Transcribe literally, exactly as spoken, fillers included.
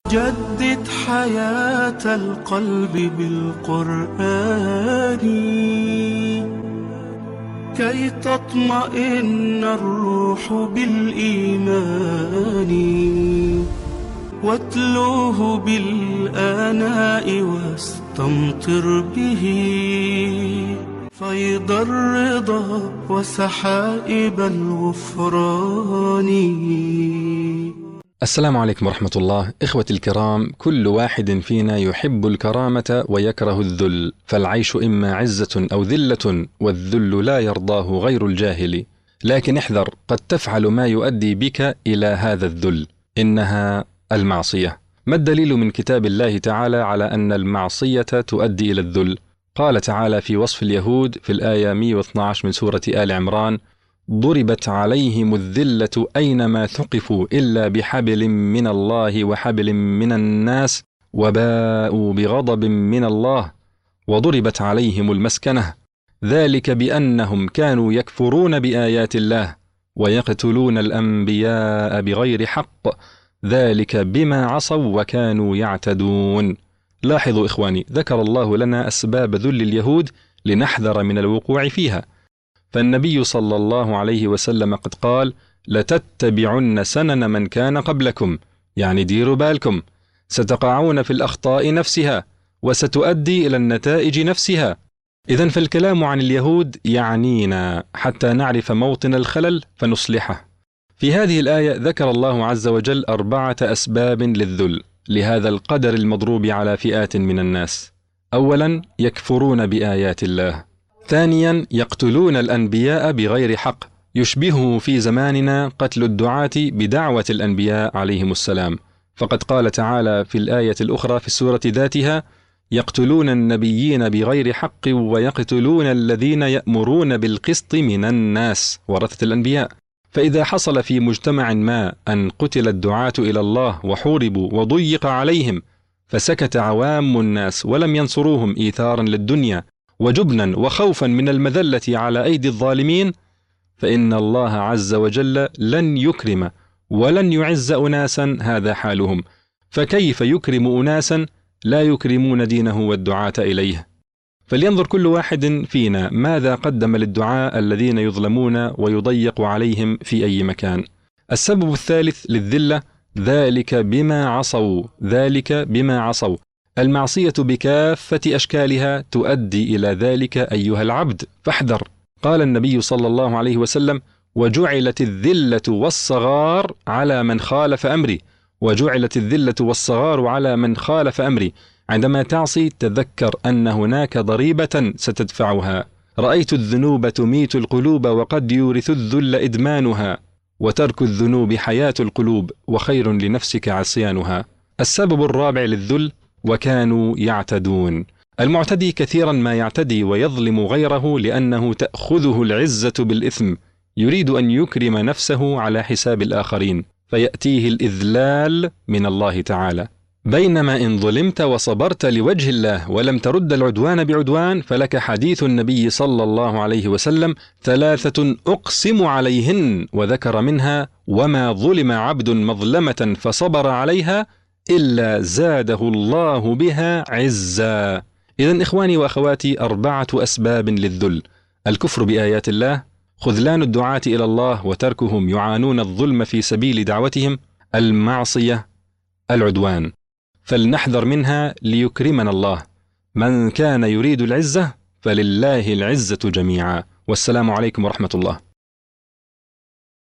جدد حياة القلب بالقرآن كي تطمئن الروح بالإيمان، واتلوه بالآناء واستمطر به فيض الرضا وسحائب الغفران. السلام عليكم ورحمة الله. إخوتي الكرام، كل واحد فينا يحب الكرامة ويكره الذل، فالعيش إما عزة أو ذلة، والذل لا يرضاه غير الجاهل. لكن احذر، قد تفعل ما يؤدي بك إلى هذا الذل، إنها المعصية. ما الدليل من كتاب الله تعالى على أن المعصية تؤدي إلى الذل؟ قال تعالى في وصف اليهود في الآية مئة واثني عشر من سورة آل عمران: ضربت عليهم الذلة أينما ثقفوا إلا بحبل من الله وحبل من الناس وباءوا بغضب من الله وضربت عليهم المسكنة ذلك بأنهم كانوا يكفرون بآيات الله ويقتلون الأنبياء بغير حق ذلك بما عصوا وكانوا يعتدون. لاحظوا إخواني، ذكر الله لنا أسباب ذل اليهود لنحذر من الوقوع فيها. فالنبي صلى الله عليه وسلم قد قال: لتتبعن سنن من كان قبلكم، يعني ديروا بالكم، ستقعون في الأخطاء نفسها وستؤدي إلى النتائج نفسها. إذن فالكلام عن اليهود يعنينا حتى نعرف موطن الخلل فنصلحه. في هذه الآية ذكر الله عز وجل أربعة أسباب للذل لهذا القدر المضروب على فئات من الناس. أولا، يكفرون بآيات الله. ثانيا، يقتلون الأنبياء بغير حق، يشبهه في زماننا قتل الدعاة بدعوة الأنبياء عليهم السلام، فقد قال تعالى في الآية الأخرى في السورة ذاتها: يقتلون النبيين بغير حق ويقتلون الذين يأمرون بالقسط من الناس، ورثة الأنبياء. فإذا حصل في مجتمع ما أن قتل الدعاة إلى الله وحوربوا وضيق عليهم فسكت عوام الناس ولم ينصروهم إيثارا للدنيا وجبنا وخوفا من المذلة على أيدي الظالمين، فإن الله عز وجل لن يكرم ولن يعز أناسا هذا حالهم، فكيف يكرم أناسا لا يكرمون دينه والدعاة إليه؟ فلينظر كل واحد فينا ماذا قدم للدعاء الذين يظلمون ويضيق عليهم في أي مكان. السبب الثالث للذلة: ذلك بما عصوا. ذلك بما عصوا. المعصية بكافة أشكالها تؤدي إلى ذلك أيها العبد، فاحذر. قال النبي صلى الله عليه وسلم: وجعلت الذلة والصغار على من خالف أمري. وجعلت الذلة والصغار على من خالف أمري. عندما تعصي تذكر أن هناك ضريبة ستدفعها. رأيت الذنوب تميت القلوب وقد يورث الذل إدمانها، وترك الذنوب حياة القلوب وخير لنفسك عصيانها. السبب الرابع للذل: وكانوا يعتدون. المعتدي كثيرا ما يعتدي ويظلم غيره لأنه تأخذه العزة بالإثم، يريد أن يكرم نفسه على حساب الآخرين، فيأتيه الإذلال من الله تعالى. بينما إن ظلمت وصبرت لوجه الله ولم ترد العدوان بعدوان فلك حديث النبي صلى الله عليه وسلم: ثلاثة أقسم عليهن، وذكر منها: وما ظلم عبد مظلمة فصبر عليها إلا زاده الله بها عزا. إذن إخواني وأخواتي، أربعة أسباب للذل: الكفر بآيات الله، خذلان الدعاة إلى الله وتركهم يعانون الظلم في سبيل دعوتهم، المعصية، العدوان. فلنحذر منها ليكرمنا الله. من كان يريد العزة فلله العزة جميعا. والسلام عليكم ورحمة الله.